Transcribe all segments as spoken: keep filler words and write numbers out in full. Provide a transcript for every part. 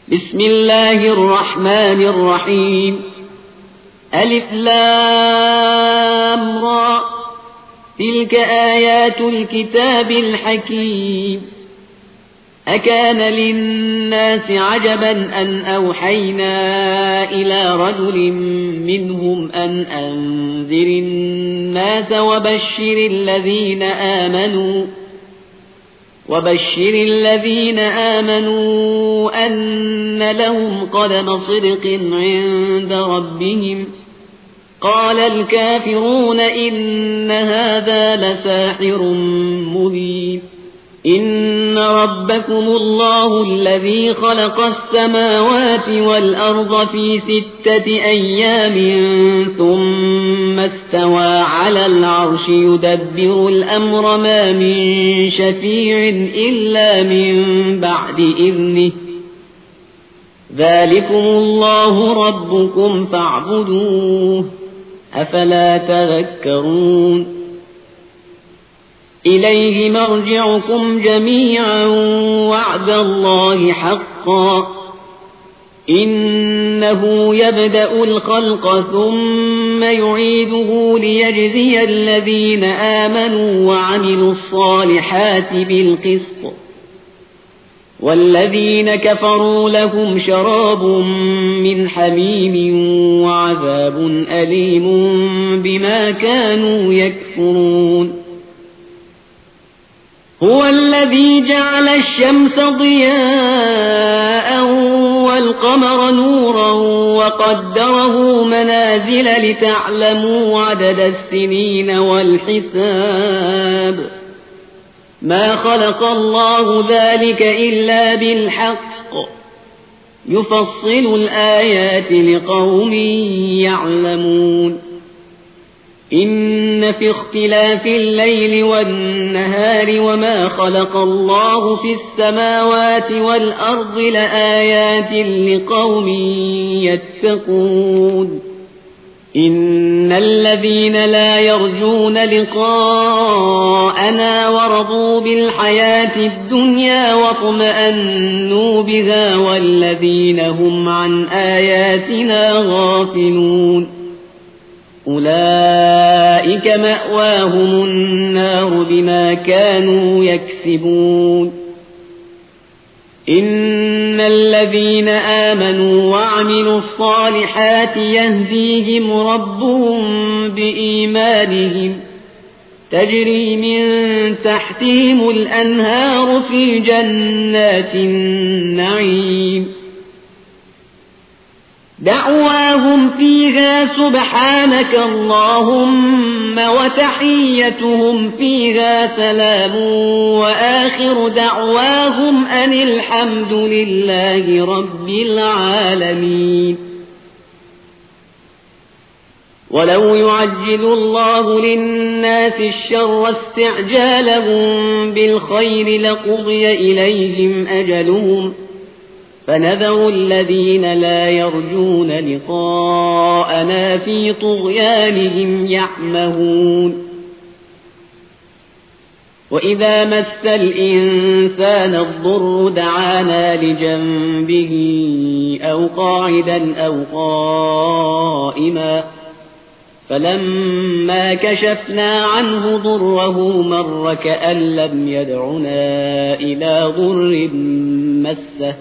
بسم الله الرحمن الرحيم ألف لام را تلك آيات الكتاب الحكيم أكان للناس عجبا أن أوحينا إلى رجل منهم أن أنذر الناس وبشر الذين آمنوا وبشر الذين آمنوا أن لهم قدم صدق عند ربهم قال الكافرون إن هذا لساحر مبين إن ربكم الله الذي خلق السماوات والأرض في ستة أيام ثم استوى على العرش يدبر الأمر ما من شفيع إلا من بعد إذنه ذلكم الله ربكم فاعبدوه أفلا تذكرون إليه مرجعكم جميعا وعد الله حقا إنه يبدأ الخلق ثم يعيده ليجزي الذين آمنوا وعملوا الصالحات بالقسط والذين كفروا لهم شراب من حميم وعذاب أليم بما كانوا يكفرون هو الذي جعل الشمس ضياء والقمر نورا وقدره منازل لتعلموا عدد السنين والحساب ما خلق الله ذلك إلا بالحق يفصل الآيات لقوم يعلمون إن في اختلاف الليل والنهار وما خلق الله في السماوات والأرض لآيات لقوم يتقون إن الذين لا يرجون لقاءنا ورضوا بالحياة الدنيا واطمأنوا بها والذين هم عن آياتنا غافلون أولئك مأواهم النار بما كانوا يكسبون إن الذين آمنوا وعملوا الصالحات يهديهم ربهم بإيمانهم تجري من تحتهم الأنهار في جنات النعيم دعواهم فيها سبحانك اللهم وتحيتهم فيها سلام وآخر دعواهم أن الحمد لله رب العالمين ولو يعجل الله للناس الشر استعجالهم بالخير لقضي إليهم أجلهم فنذر الذين لا يرجون لقاءنا في طغيانهم يعمهون وإذا مس الإنسان الضر دعانا لجنبه أو قاعدا أو قائما فلما كشفنا عنه ضره مر كأن لم يدعنا إلى ضر مسه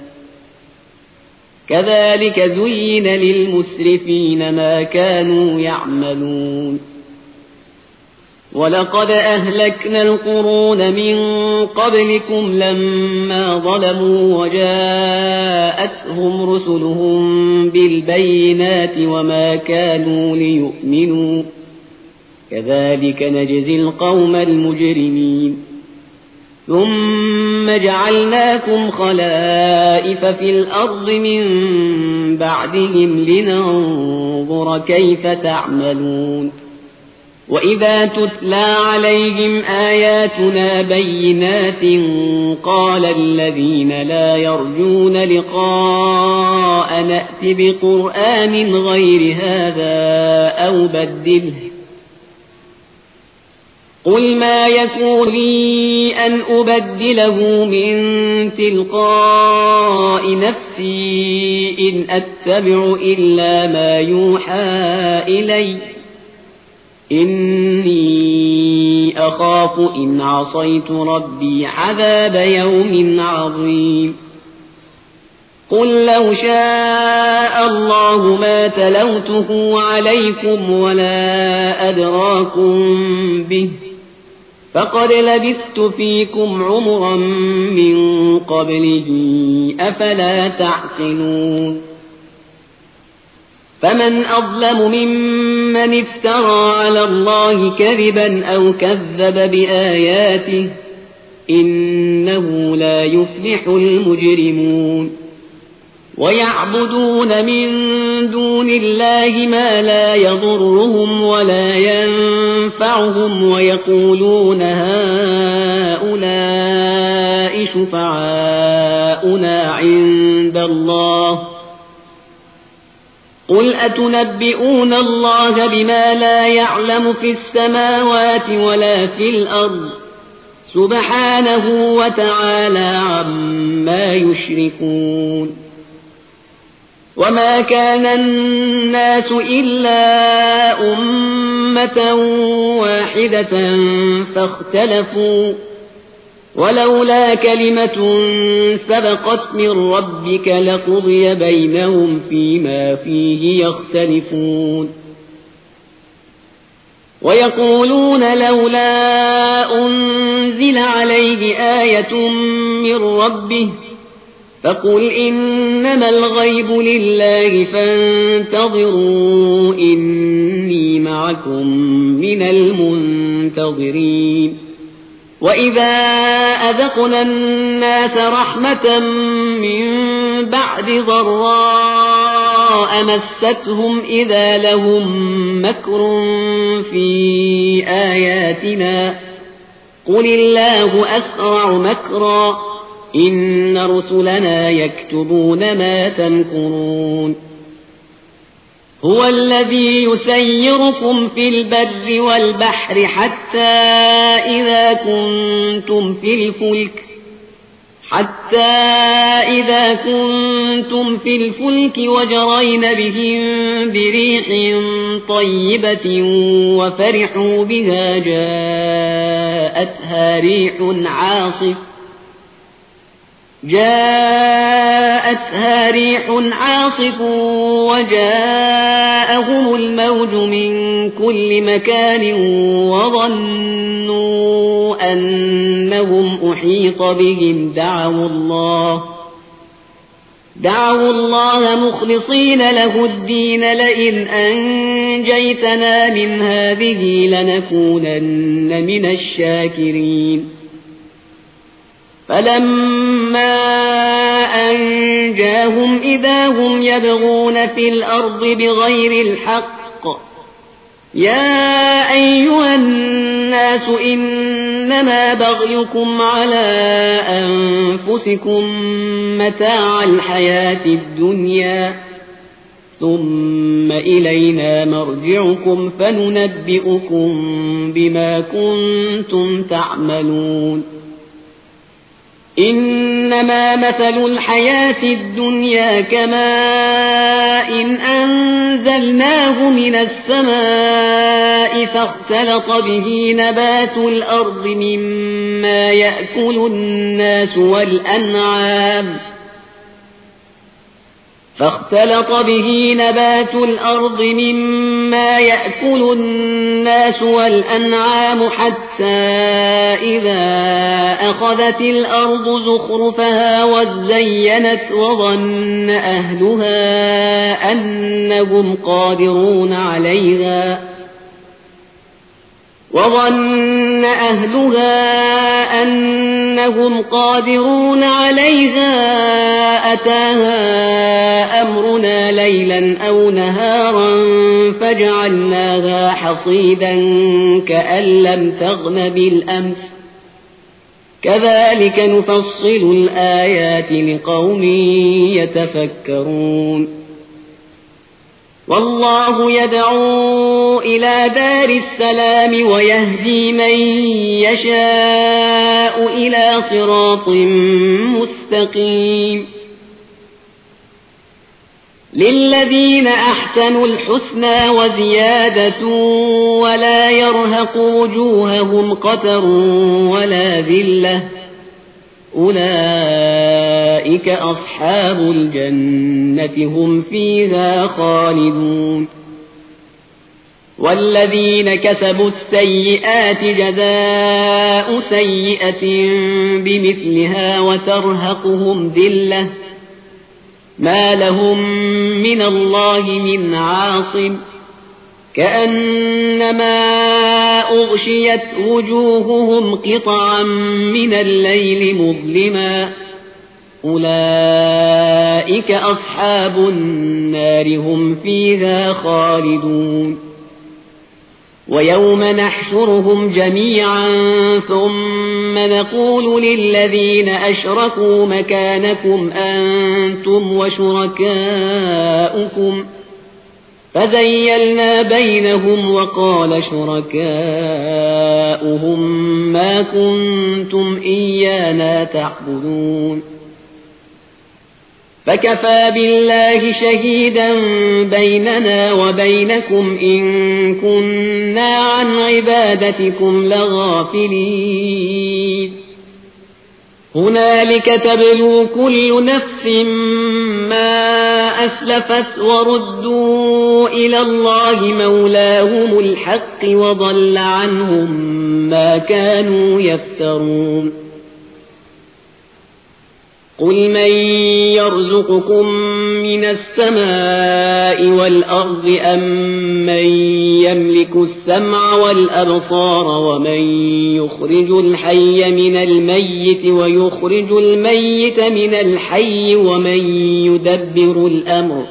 كذلك زين للمسرفين ما كانوا يعملون ولقد أهلكنا القرون من قبلكم لما ظلموا وجاءتهم رسلهم بالبينات وما كانوا ليؤمنوا كذلك نجزي القوم المجرمين ثم جعلناكم خلائف في الأرض من بعدهم لننظر كيف تعملون وإذا تتلى عليهم آياتنا بينات قال الذين لا يرجون لقاء نأت بقرآن غير هذا أو بدله قل ما يكون لي أن أبدله من تلقاء نفسي إن أتبع إلا ما يوحى إلي إني أخاف إن عصيت ربي عذاب يوم عظيم قل لو شاء الله ما تلوته عليكم ولا أدراكم به فقد لبثت فيكم عمرا من قبله أفلا تعقلون فمن أظلم ممن افترى على الله كذبا أو كذب بآياته إنه لا يفلح المجرمون ويعبدون من دون الله ما لا يضرهم ولا ينفعهم ويقولون هؤلاء شفعاؤنا عند الله قل أتنبئون الله بما لا يعلم في السماوات ولا في الأرض سبحانه وتعالى عما يشركون وما كان الناس إلا أمة واحدة فاختلفوا ولولا كلمة سبقت من ربك لقضي بينهم فيما فيه يختلفون ويقولون لولا أنزل عليه آية من ربه فقل إنما الغيب لله فانتظروا إني معكم من المنتظرين وإذا أذقنا الناس رحمة من بعد ضراء مستهم إذا لهم مكر في آياتنا قل الله أسرع مكرا إن رسلنا يكتبون ما تمكرون هو الذي يسيركم في البر والبحر حتى إذا كنتم في الفلك حتى إذا كنتم في الفلك وجرين بهم بريح طيبة وفرحوا بها جاءتها ريح عاصف جاءتها ريح عاصف وجاءهم الموج من كل مكان وظنوا أنهم أحيط بهم دعوا الله دعوا الله مخلصين له الدين لئن أنجيتنا من هذه لنكونن من الشاكرين فلما أنجاهم إذا هم يبغون في الأرض بغير الحق يا أيها الناس إنما بغيكم على أنفسكم متاع الحياة الدنيا ثم إلينا مرجعكم فننبئكم بما كنتم تعملون إنما مثل الحياة الدنيا كماء إن أنزلناه من السماء فاختلط به نبات الأرض مما يأكل الناس والأنعام فاختلط به نبات الأرض مما يأكل الناس والأنعام حتى إذا أخذت الأرض زخرفها وزينت وظن أهلها أنهم قادرون عليها وظن أهلها أنهم قادرون عليها أتاها أمرنا ليلا أو نهارا فجعلناها حصيدا كأن لم تغن بالأمس كذلك نفصل الآيات لقوم يتفكرون والله يدعو إلى دار السلام ويهدي من يشاء إلى صراط مستقيم للذين أحسنوا الحسنى وزيادة ولا يرهق وجوههم قتر ولا ذلة أولئك أصحاب الجنة هم فيها خالدون والذين كسبوا السيئات جزاء سيئة بمثلها وترهقهم ذلة ما لهم من الله من عاصم كأنما أغشيت وجوههم قطعا من الليل مظلما أولئك أصحاب النار هم فيها خالدون ويوم نحشرهم جميعا ثم نقول للذين أشركوا مكانكم أنتم وشركاؤكم فزيلنا بينهم وقال شركاؤهم ما كنتم إيانا تعبدون فكفى بالله شهيدا بيننا وبينكم إن كنا عن عبادتكم لغافلين هنالك تبلو كل نفس ما أسلفت وردوا إلى الله مولاهم الحق وضل عنهم ما كانوا يفترون قل من يرزقكم من السماء والأرض أم من يملك السمع والأبصار ومن يخرج الحي من الميت ويخرج الميت من الحي ومن يدبر الأمر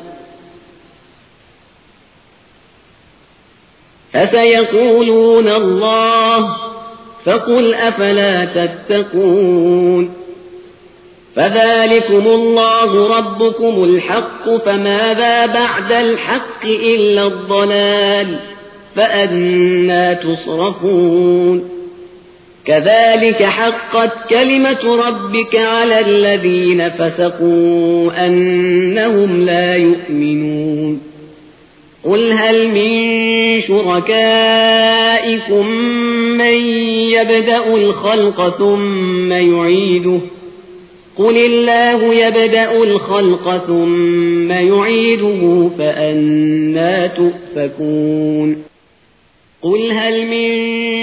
فسيقولون الله فقل أفلا تتقون فذلكم الله ربكم الحق فماذا بعد الحق إلا الضلال فأنى تصرفون كذلك حقت كلمة ربك على الذين فسقوا أنهم لا يؤمنون قل هل من شركائكم من يبدأ الخلق ثم يعيده قل الله يبدأ الخلق ثم يعيده فأنى تؤفكون قل هل من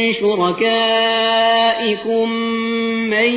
شركائكم من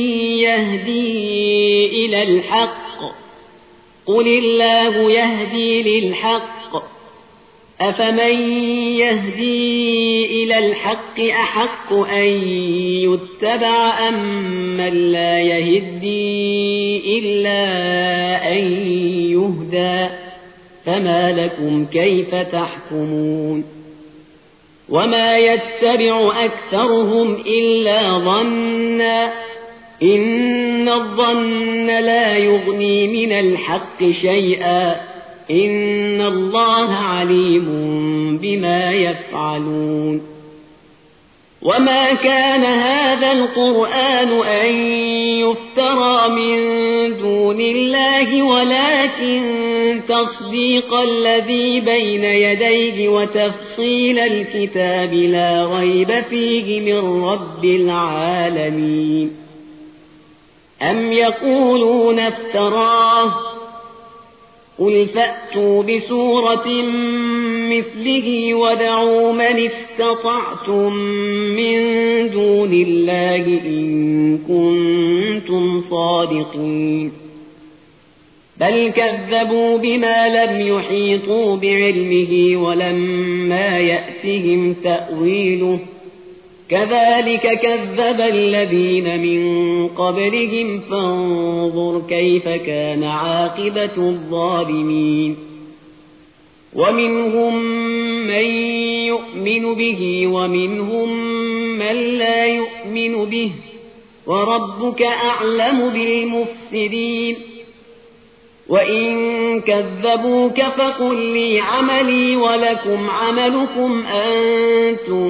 يهدي إلى الحق قل الله يهدي للحق أفمن يهدي إلى الحق أحق أن يتبع أم من لا يهدي إلا أن يهدى فما لكم كيف تحكمون وما يتبع أكثرهم إلا ظنا إن الظن لا يغني من الحق شيئا إن الله عليم بما يفعلون وما كان هذا القرآن أن يفترى من دون الله ولكن تصديق الذي بين يديه وتفصيل الكتاب لا ريب فيه من رب العالمين أم يقولون افتراه قل فأتوا بسورة مثله ودعوا من استطعتم من دون الله إن كنتم صادقين بل كذبوا بما لم يحيطوا بعلمه ولما يأتهم تأويله كذلك كذب الذين من قبلهم فانظر كيف كان عاقبة الظالمين ومنهم من يؤمن به ومنهم من لا يؤمن به وربك أعلم بالمفسدين وإن كذبوك فقل لي عملي ولكم عملكم أنتم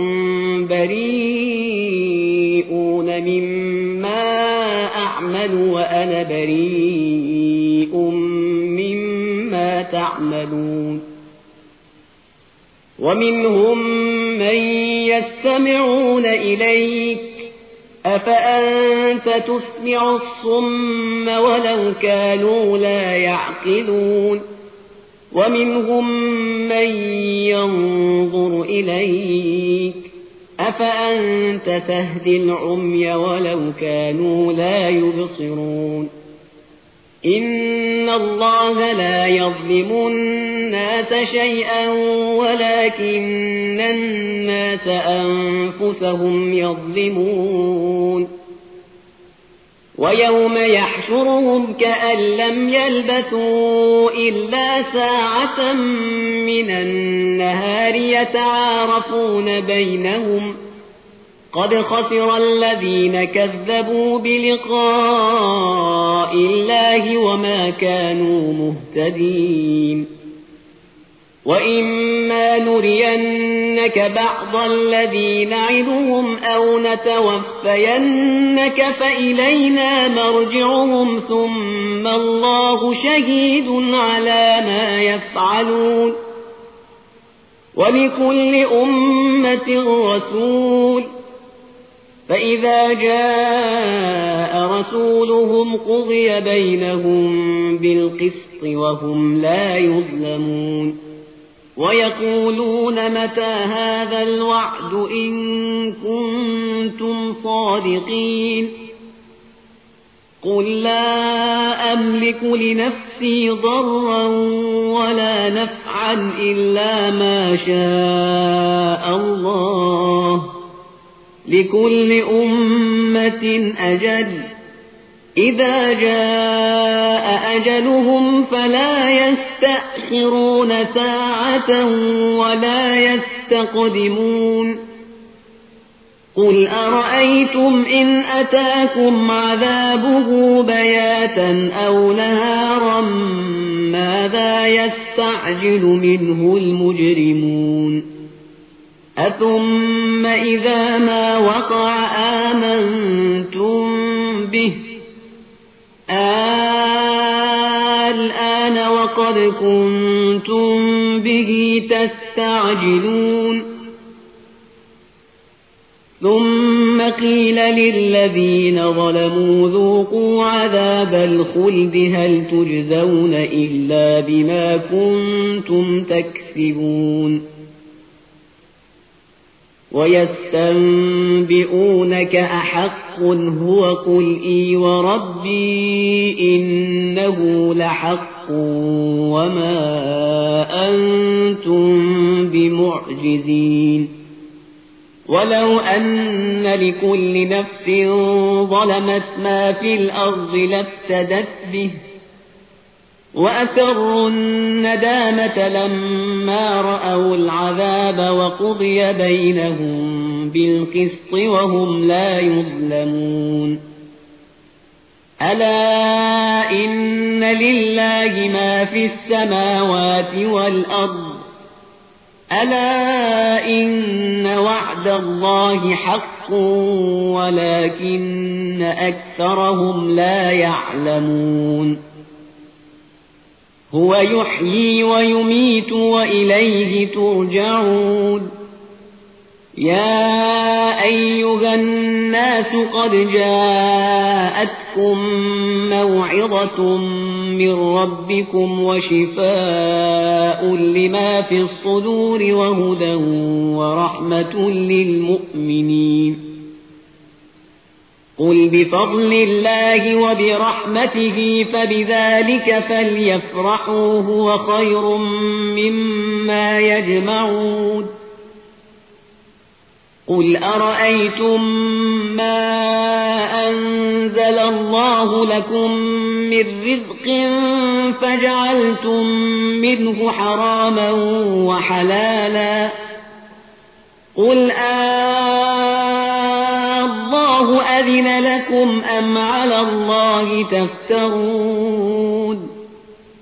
بريئون مما أعمل وأنا بريء مما تعملون ومنهم من يستمعون إليك أفأنت تسمع الصم ولو كانوا لا يعقلون ومنهم من ينظر إليك أفأنت تهدي العمي ولو كانوا لا يبصرون إن الله لا يظلم الناس شيئا ولكن الناس أنفسهم يظلمون ويوم يحشرهم كأن لم يلبثوا إلا ساعة من النهار يتعارفون بينهم قد خسر الذين كذبوا بلقاء الله وما كانوا مهتدين وإما نرينك بعض الذي نعدهم أو نتوفينك فإلينا مرجعهم ثم الله شهيد على ما يفعلون ولكل أمة رسول فإذا جاء رسولهم قضي بينهم بالقسط وهم لا يظلمون ويقولون متى هذا الوعد إن كنتم صادقين قل لا أملك لنفسي ضرا ولا نفعا إلا ما شاء الله لكل أمة أجل إذا جاء أجلهم فلا يستأخرون ساعة ولا يستقدمون قل أرأيتم إن أتاكم عذابه بياتا أو نهارا ماذا يستعجل منه المجرمون أثم إذا ما وقع آمنتم به الآن وقد كنتم به تستعجلون ثم قيل للذين ظلموا ذوقوا عذاب الخلد هل تجزون إلا بما كنتم تكسبون ويستنبئونك أحق هو قل إي وربي إنه لحق وما أنتم بمعجزين ولو أن لكل نفس ظلمت ما في الأرض لافتدت به وأسروا الندامة لما رأوا العذاب وقضي بينهم بالقسط وهم لا يظلمون ألا إن لله ما في السماوات والأرض ألا إن وعد الله حق ولكن أكثرهم لا يعلمون هو يحيي ويميت وإليه ترجعون يا أيها الناس قد جاءتكم موعظة من ربكم وشفاء لما في الصدور وهدى ورحمة للمؤمنين قل بفضل الله وبرحمته فبذلك فليفرحوا هو خير مما يجمعون قل أرأيتم ما أنزل الله لكم من رزق فجعلتم منه حراما وحلالا قل الله أذن لكم أم على الله تفترون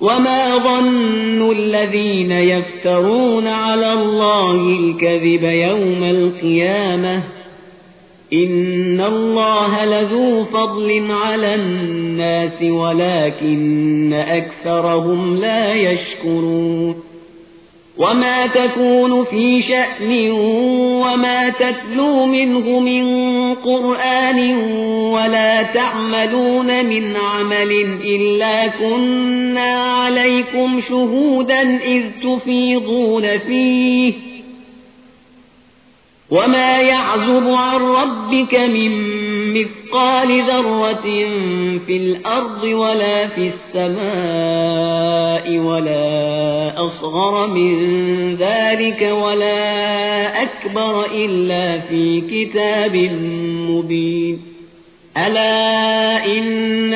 وما ظن الذين يفترون على الله الكذب يوم القيامة إن الله لذو فضل على الناس ولكن أكثرهم لا يشكرون وما تكون في شأن وما تتلو منه من قرآن ولا تعملون من عمل إلا كنا عليكم شهودا إذ تفيضون فيه وما يعزب عن ربك من مثقال ذرة في الأرض ولا في السماء ولا أصغر من ذلك ولا أكبر إلا في كتاب مبين ألا إن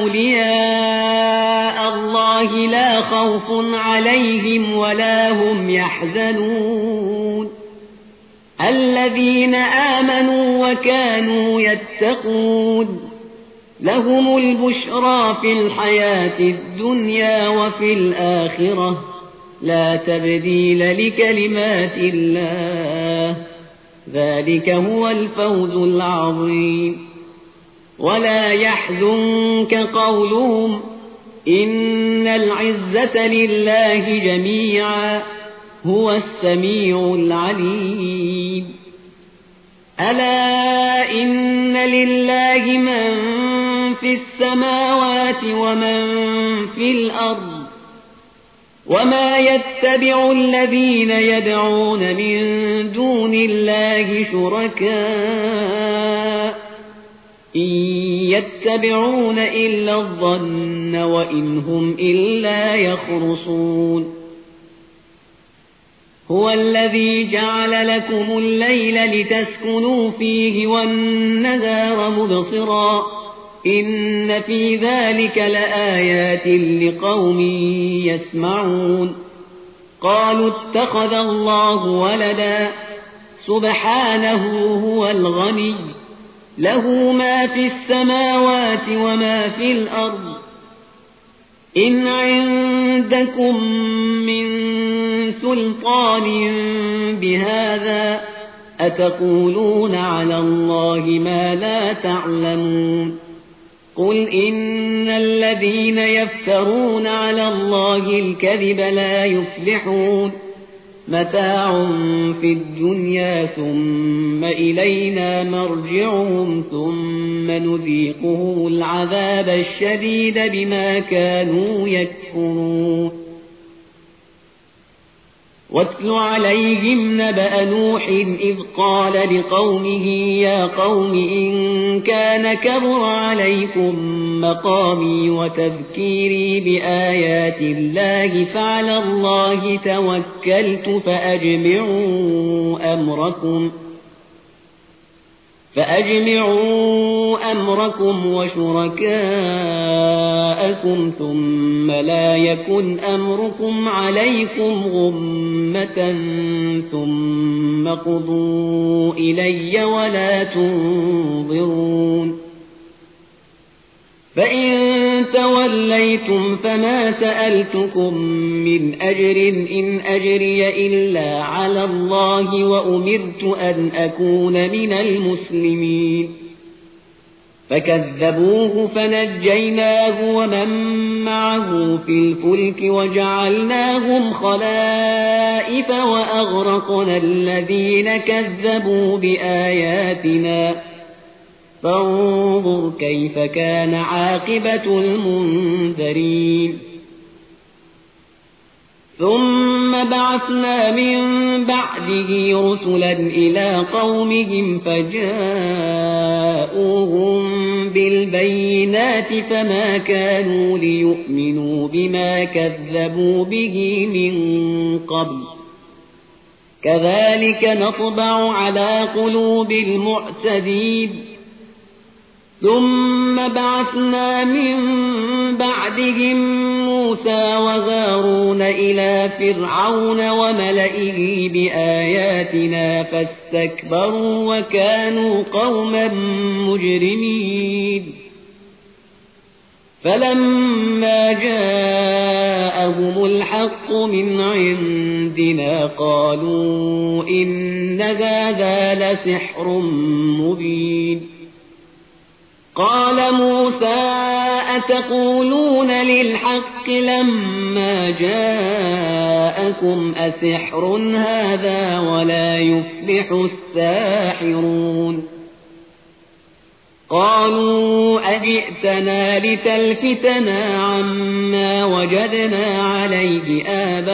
أولياء الله لا خوف عليهم ولا هم يحزنون الذين آمنوا وكانوا يتقون لهم البشرى في الحياة الدنيا وفي الآخرة لا تبديل لكلمات الله ذلك هو الفوز العظيم ولا يحزنك قولهم إن العزة لله جميعا هو السميع العليم ألا إن لله من في السماوات ومن في الأرض وما يتبع الذين يدعون من دون الله شركاء إن يتبعون إلا الظن وإن هم إلا يخرصون هو الذي جعل لكم الليل لتسكنوا فيه والنهار مبصرا إن في ذلك لآيات لقوم يسمعون قالوا اتخذ الله ولدا سبحانه هو الغني له ما في السماوات وما في الأرض إن عندكم من سلطان بهذا أتقولون على الله ما لا تعلمون قل إن الذين يفترون على الله الكذب لا يفلحون متاع في الدنيا ثم إلينا مرجعهم ثم نذيقهم العذاب الشديد بما كانوا يكفرون واتل عليهم نبأ نوح إذ قال لقومه يا قوم إن كان كبر عليكم مقامي وتذكيري بآيات الله فعلى الله توكلت فأجمعوا أمركم فأجمعوا أمركم وشركاءكم ثم لا يكن أمركم عليكم غمة ثم قضوا إلي ولا تنظرون فإن توليتم فما سألتكم من أجر إن أجري إلا على الله وأمرت أن أكون من المسلمين فكذبوه فنجيناه ومن معه في الفلك وجعلناهم خلائف وأغرقنا الذين كذبوا بآياتنا فانظر كيف كان عاقبة المنذرين ثم بعثنا من بعده رسلا إلى قومهم فجاءوهم بالبينات فما كانوا ليؤمنوا بما كذبوا به من قبل كذلك نطبع على قلوب المعتدين ثم بعثنا من بعدهم موسى وهارون إلى فرعون وملئه بآياتنا فاستكبروا وكانوا قوما مجرمين فلما جاء جاءهم الحق من عندنا قالوا إن هذا لسحر مبين قال موسى أتقولون للحق لما جاءكم أسحر هذا ولا يفلح الساحرون قالوا أجئتنا لتلفتنا عما وجدنا عليه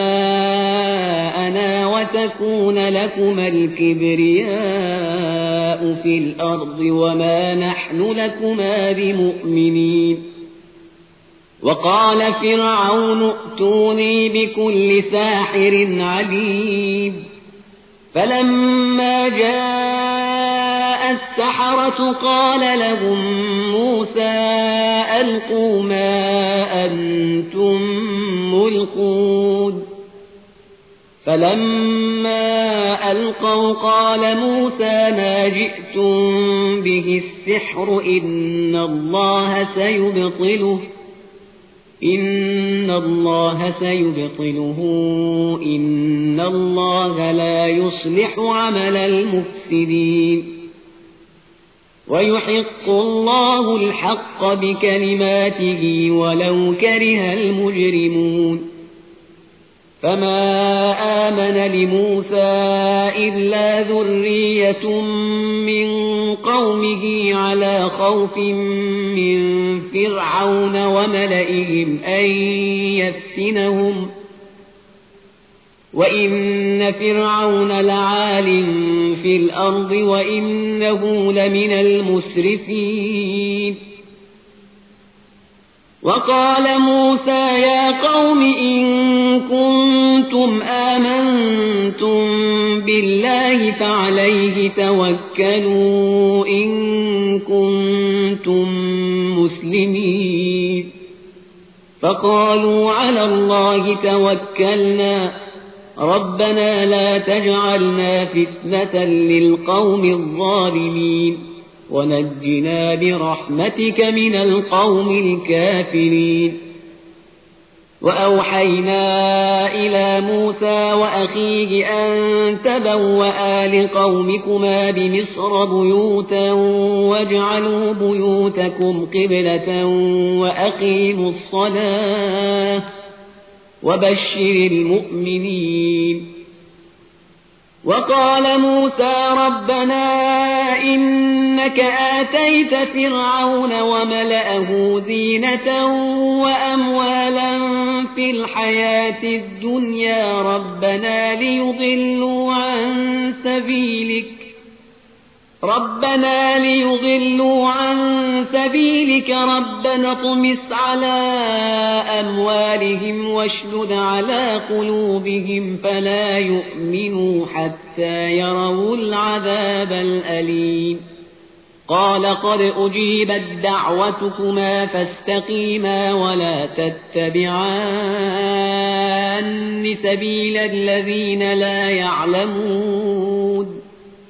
آباءنا وتكون لكما الكبرياء في الأرض وما نحن لكما بمؤمنين وقال فرعون ائتوني بكل ساحر عليم فلما جاء السحرة قال لهم موسى ألقوا ما أنتم ملقون فلما ألقوا قال موسى ما جئتم به السحر إن الله سيبطله إن الله سيبطله إن الله لا يصلح عمل المفسدين ويحق الله الحق بكلماته ولو كره المجرمون فما آمن لموسى إلا ذرية من قومه على خوف من فرعون وملئهم أن يفتنهم وإن فرعون لعال في الأرض وإنه لمن المسرفين وقال موسى يا قوم إن كنتم آمنتم بالله فعليه توكلوا إن كنتم مسلمين فقالوا على الله توكلنا ربنا لا تجعلنا فتنة للقوم الظالمين ونجنا برحمتك من القوم الكافرين وأوحينا إلى موسى وأخيه أن تبوأ لقومكما بمصر بيوتا واجعلوا بيوتكم قبلة وأقيموا الصلاة وبشر المؤمنين وقال موسى ربنا إنك آتيت فرعون وملأه زينة وأموالا في الحياة الدنيا ربنا ليضلوا عن سبيلك ربنا ليضلوا عن سبيلك ربنا اطمس على أموالهم واشدد على قلوبهم فلا يؤمنوا حتى يروا العذاب الأليم قال قد أجيبت دعوتكما فاستقيما ولا تتبعان سبيل الذين لا يعلمون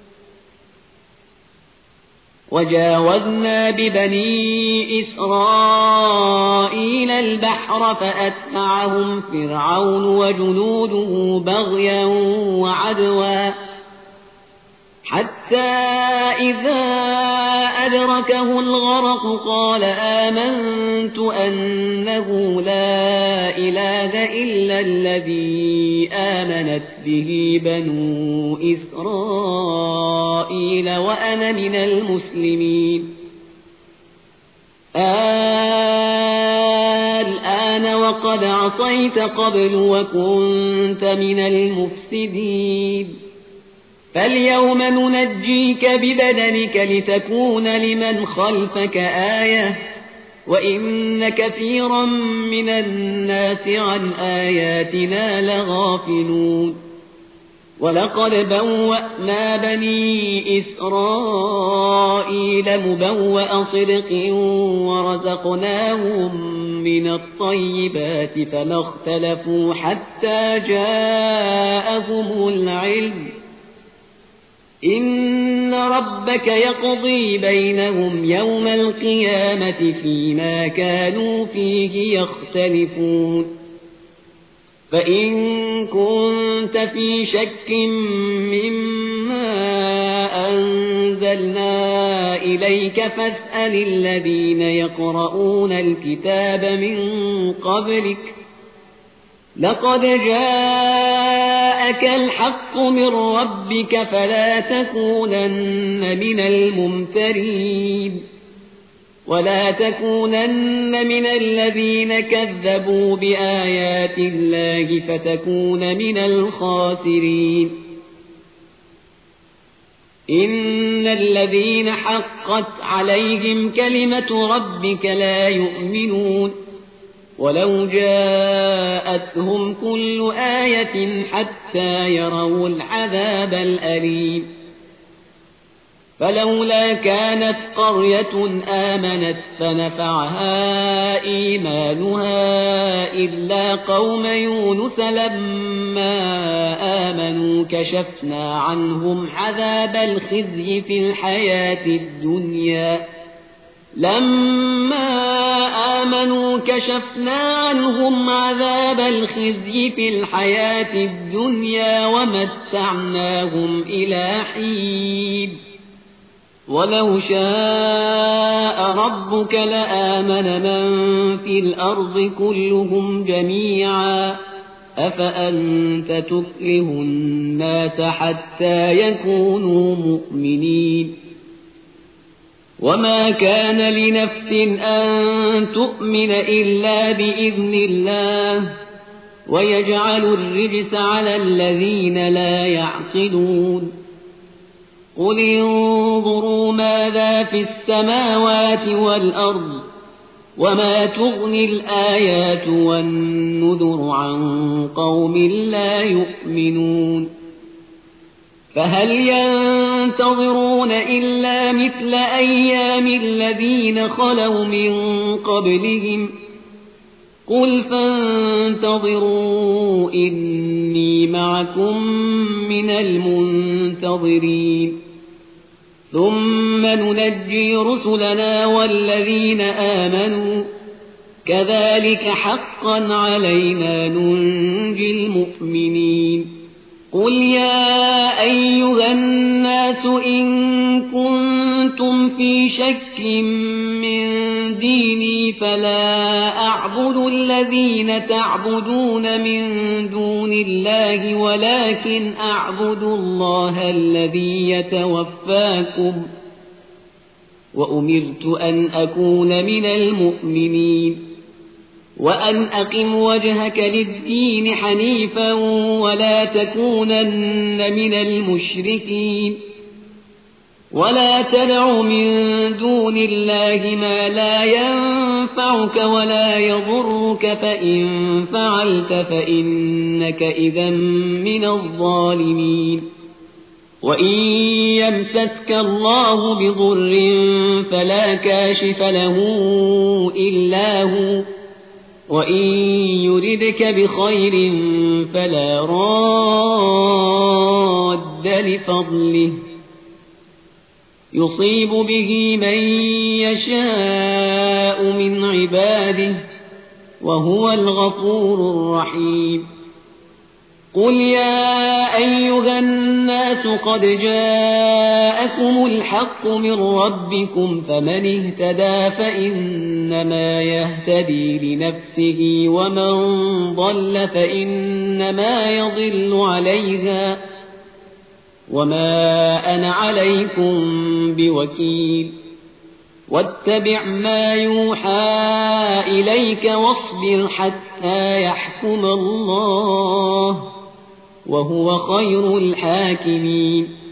وجاوزنا ببني إسرائيل البحر فأتبعهم فرعون وجنوده بغيا وعدوا حتى إذا أدركه الغرق قال آمنت أنه لا إله إلا الذي آمنت به بنو إسرائيل وأنا من المسلمين الآن وقد عصيت قبل وكنت من المفسدين فاليوم ننجيك ببدنك لتكون لمن خلفك آية وإن كثيرا من الناس عن آياتنا لغافلون ولقد بوأنا بني إسرائيل مبوأ صدق ورزقناهم من الطيبات فما اختلفوا حتى جاءهم العلم إن ربك يقضي بينهم يوم القيامة فيما كانوا فيه يختلفون فإن كنت في شك مما أنزلنا إليك فاسأل الذين يقرؤون الكتاب من قبلك لقد جاءك الحق من ربك فلا تكونن من الممترين ولا تكونن من الذين كذبوا بآيات الله فتكون من الخاسرين إن الذين حقت عليهم كلمة ربك لا يؤمنون ولو جاءتهم كل آية حتى يروا العذاب الأليم فلولا كانت قرية آمنت فنفعها إيمانها إلا قوم يونس لما آمنوا كشفنا عنهم عذاب الخزي في الحياة الدنيا لما آمنوا كشفنا عنهم عذاب الخزي في الحياة الدنيا ومتعناهم إلى حين ولو شاء ربك لآمن من في الأرض كلهم جميعا أفأنت تكره الناس حتى يكونوا مؤمنين وما كان لنفس أن تؤمن إلا بإذن الله ويجعل الرجس على الذين لا يعقلون قل انظروا ماذا في السماوات والأرض وما تغني الآيات والنذر عن قوم لا يؤمنون فهل ينتظرون إلا مثل أيام الذين خلوا من قبلهم قل فانتظروا إني معكم من المنتظرين ثم ننجي رسلنا والذين آمنوا كذلك حقا علينا ننجي المؤمنين قل يا أيها الناس إن كنتم في شك من ديني فلا أعبد الذين تعبدون من دون الله ولكن أعبد الله الذي يتوفاكم وأمرت أن أكون من المؤمنين وأن أقم وجهك للدين حنيفا ولا تكونن من المشركين ولا تدع من دون الله ما لا ينفعك ولا يضرك فإن فعلت فإنك إذا من الظالمين وإن يمسسك الله بضر فلا كاشف له إلا هو وإن يردك بخير فلا راد لفضله يصيب به من يشاء من عباده وهو الغفور الرحيم قل يا أيها الناس قد جاءكم الحق من ربكم فمن اهتدى فإنما يهتدي لنفسه ومن ضل فإنما يضل عليها وما أنا عليكم بوكيل واتبع ما يوحى إليك واصبر حتى يحكم الله وهو خير الحاكمين